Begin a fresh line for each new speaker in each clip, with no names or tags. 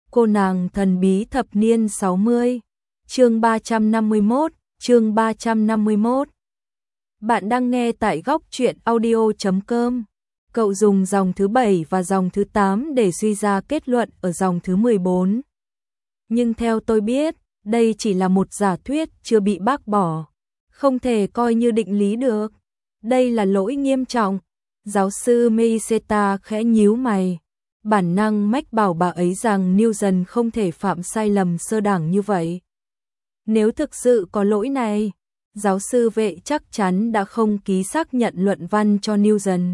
Cô nàng thần bí thập niên 60, chương 351, chương 351. Bạn đang nghe tại góc truyện audio.com. Cậu dùng dòng thứ 7 và dòng thứ 8 để suy ra kết luận ở dòng thứ 14. Nhưng theo tôi biết, đây chỉ là một giả thuyết chưa bị bác bỏ, không thể coi như định lý được. Đây là lỗi nghiêm trọng. Giáo sư Meiseta khẽ nhíu mày. Bản năng mách bảo bà ấy rằng Newton không thể phạm sai lầm sơ đẳng như vậy. Nếu thực sự có lỗi này, giáo sư Vệ chắc chắn đã không ký xác nhận luận văn cho Newton.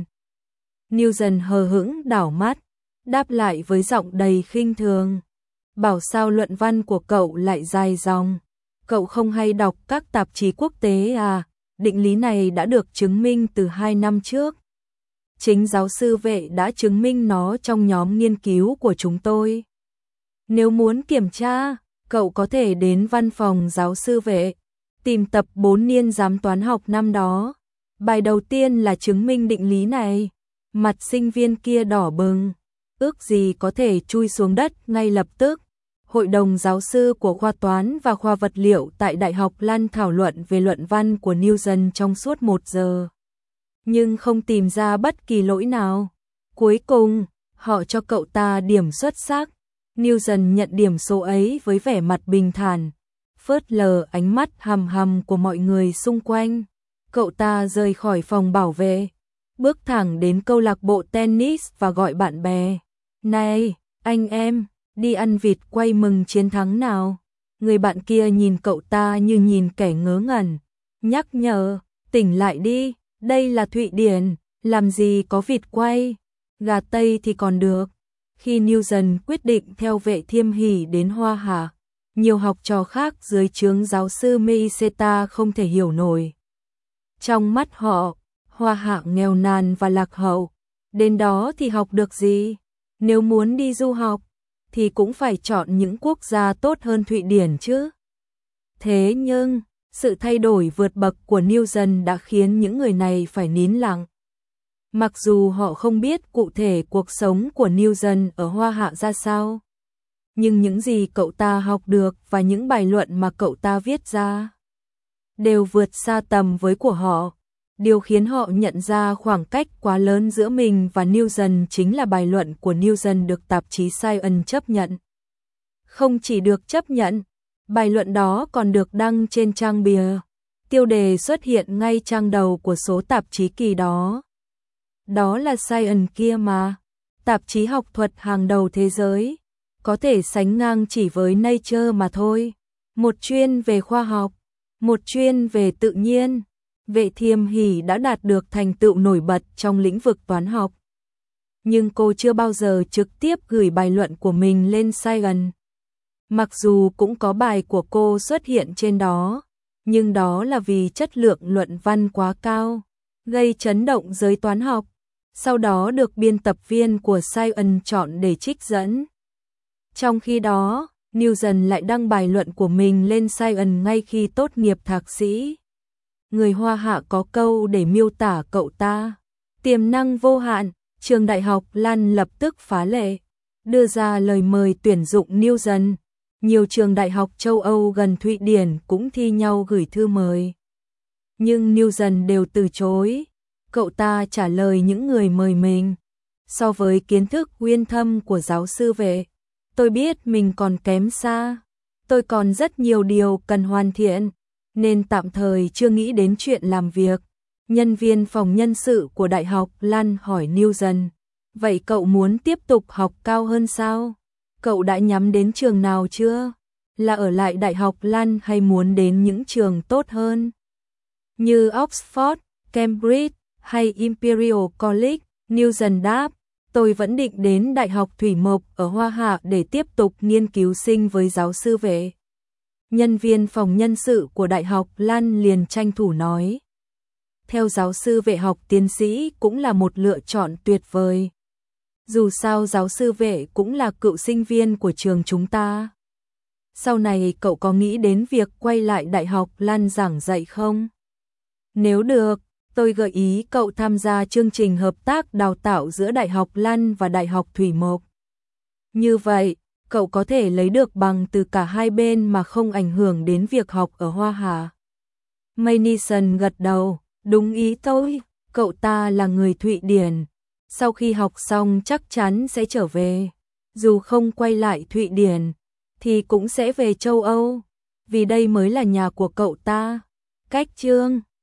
Newton hờ hững đảo mắt, đáp lại với giọng đầy khinh thường. Bảo sao luận văn của cậu lại dài dòng? Cậu không hay đọc các tạp chí quốc tế à? Định lý này đã được chứng minh từ 2 năm trước. Chính giáo sư Vệ đã chứng minh nó trong nhóm nghiên cứu của chúng tôi. Nếu muốn kiểm tra, cậu có thể đến văn phòng giáo sư Vệ, tìm tập 4 niên giám toán học năm đó. Bài đầu tiên là chứng minh định lý này. Mặt sinh viên kia đỏ bừng, ước gì có thể chui xuống đất ngay lập tức. Hội đồng giáo sư của khoa toán và khoa vật liệu tại Đại học Lan thảo luận về luận văn của Newton trong suốt 1 giờ. Nhưng không tìm ra bất kỳ lỗi nào. Cuối cùng, họ cho cậu ta điểm xuất sắc. Newton nhận điểm số ấy với vẻ mặt bình thản, phớt lờ ánh mắt hằm hằm của mọi người xung quanh. Cậu ta rời khỏi phòng bảo vệ, bước thẳng đến câu lạc bộ tennis và gọi bạn bè. Này, anh em, đi ăn vịt quay mừng chiến thắng nào. Người bạn kia nhìn cậu ta như nhìn kẻ ngớ ngẩn, nhắc nhở, tỉnh lại đi, đây là Thụy Điển, làm gì có vịt quay, gà Tây thì còn được. Khi Newton quyết định theo Vệ Thiêm Hỷ đến Hoa Hạ, nhiều học trò khác dưới trướng giáo sư Meiseta không thể hiểu nổi. Trong mắt họ, Hoa Hạ nghèo nàn và lạc hậu, đến đó thì học được gì? Nếu muốn đi du học, thì cũng phải chọn những quốc gia tốt hơn Thụy Điển chứ. Thế nhưng, sự thay đổi vượt bậc của Newton đã khiến những người này phải nín lặng. Mặc dù họ không biết cụ thể cuộc sống của Newton ở Hoa Hạ ra sao, nhưng những gì cậu ta học được và những bài luận mà cậu ta viết ra đều vượt xa tầm với của họ. Điều khiến họ nhận ra khoảng cách quá lớn giữa mình và Newton chính là bài luận của Newton được tạp chí Science chấp nhận. Không chỉ được chấp nhận, bài luận đó còn được đăng trên trang bìa. Tiêu đề xuất hiện ngay trang đầu của số tạp chí kỳ đó. Đó là Science kia mà, tạp chí học thuật hàng đầu thế giới, có thể sánh ngang chỉ với Nature mà thôi. Một chuyên về khoa học, một chuyên về tự nhiên. Vệ Thiêm Hỷ đã đạt được thành tựu nổi bật trong lĩnh vực toán học. Nhưng cô chưa bao giờ trực tiếp gửi bài luận của mình lên Science. Mặc dù cũng có bài của cô xuất hiện trên đó, nhưng đó là vì chất lượng luận văn quá cao, gây chấn động giới toán học, sau đó được biên tập viên của Science chọn để trích dẫn. Trong khi đó, Newton lại đăng bài luận của mình lên Science ngay khi tốt nghiệp thạc sĩ. Người Hoa Hạ có câu để miêu tả cậu ta: tiềm năng vô hạn. Trường Đại học Lan lập tức phá lệ, đưa ra lời mời tuyển dụng Newton. Nhiều trường đại học châu Âu gần Thụy Điển cũng thi nhau gửi thư mời. Nhưng Newton đều từ chối. Cậu ta trả lời những người mời mình: so với kiến thức uyên thâm của giáo sư Vệ, tôi biết mình còn kém xa. Tôi còn rất nhiều điều cần hoàn thiện, nên tạm thời chưa nghĩ đến chuyện làm việc. Nhân viên phòng nhân sự của Đại học Lan hỏi Newton: vậy cậu muốn tiếp tục học cao hơn sao? Cậu đã nhắm đến trường nào chưa? Là ở lại Đại học Lan hay muốn đến những trường tốt hơn như Oxford, Cambridge hay Imperial College? Newton đáp: tôi vẫn định đến Đại học Thủy Mộc ở Hoa Hạ để tiếp tục nghiên cứu sinh với giáo sư Vệ. Nhân viên phòng nhân sự của Đại học Lan liền tranh thủ nói: theo giáo sư Vệ, học tiến sĩ cũng là một lựa chọn tuyệt vời. Dù sao giáo sư Vệ cũng là cựu sinh viên của trường chúng ta. Sau này cậu có nghĩ đến việc quay lại Đại học Lan giảng dạy không? Nếu được, tôi gợi ý cậu tham gia chương trình hợp tác đào tạo giữa Đại học Lan và Đại học Thủy Mộc. Như vậy, cậu có thể lấy được bằng từ cả hai bên mà không ảnh hưởng đến việc học ở Hoa Hà. Maynison gật đầu, đúng ý tôi, cậu ta là người Thụy Điển, sau khi học xong chắc chắn sẽ trở về, dù không quay lại Thụy Điển, thì cũng sẽ về châu Âu, vì đây mới là nhà của cậu ta. Cách chương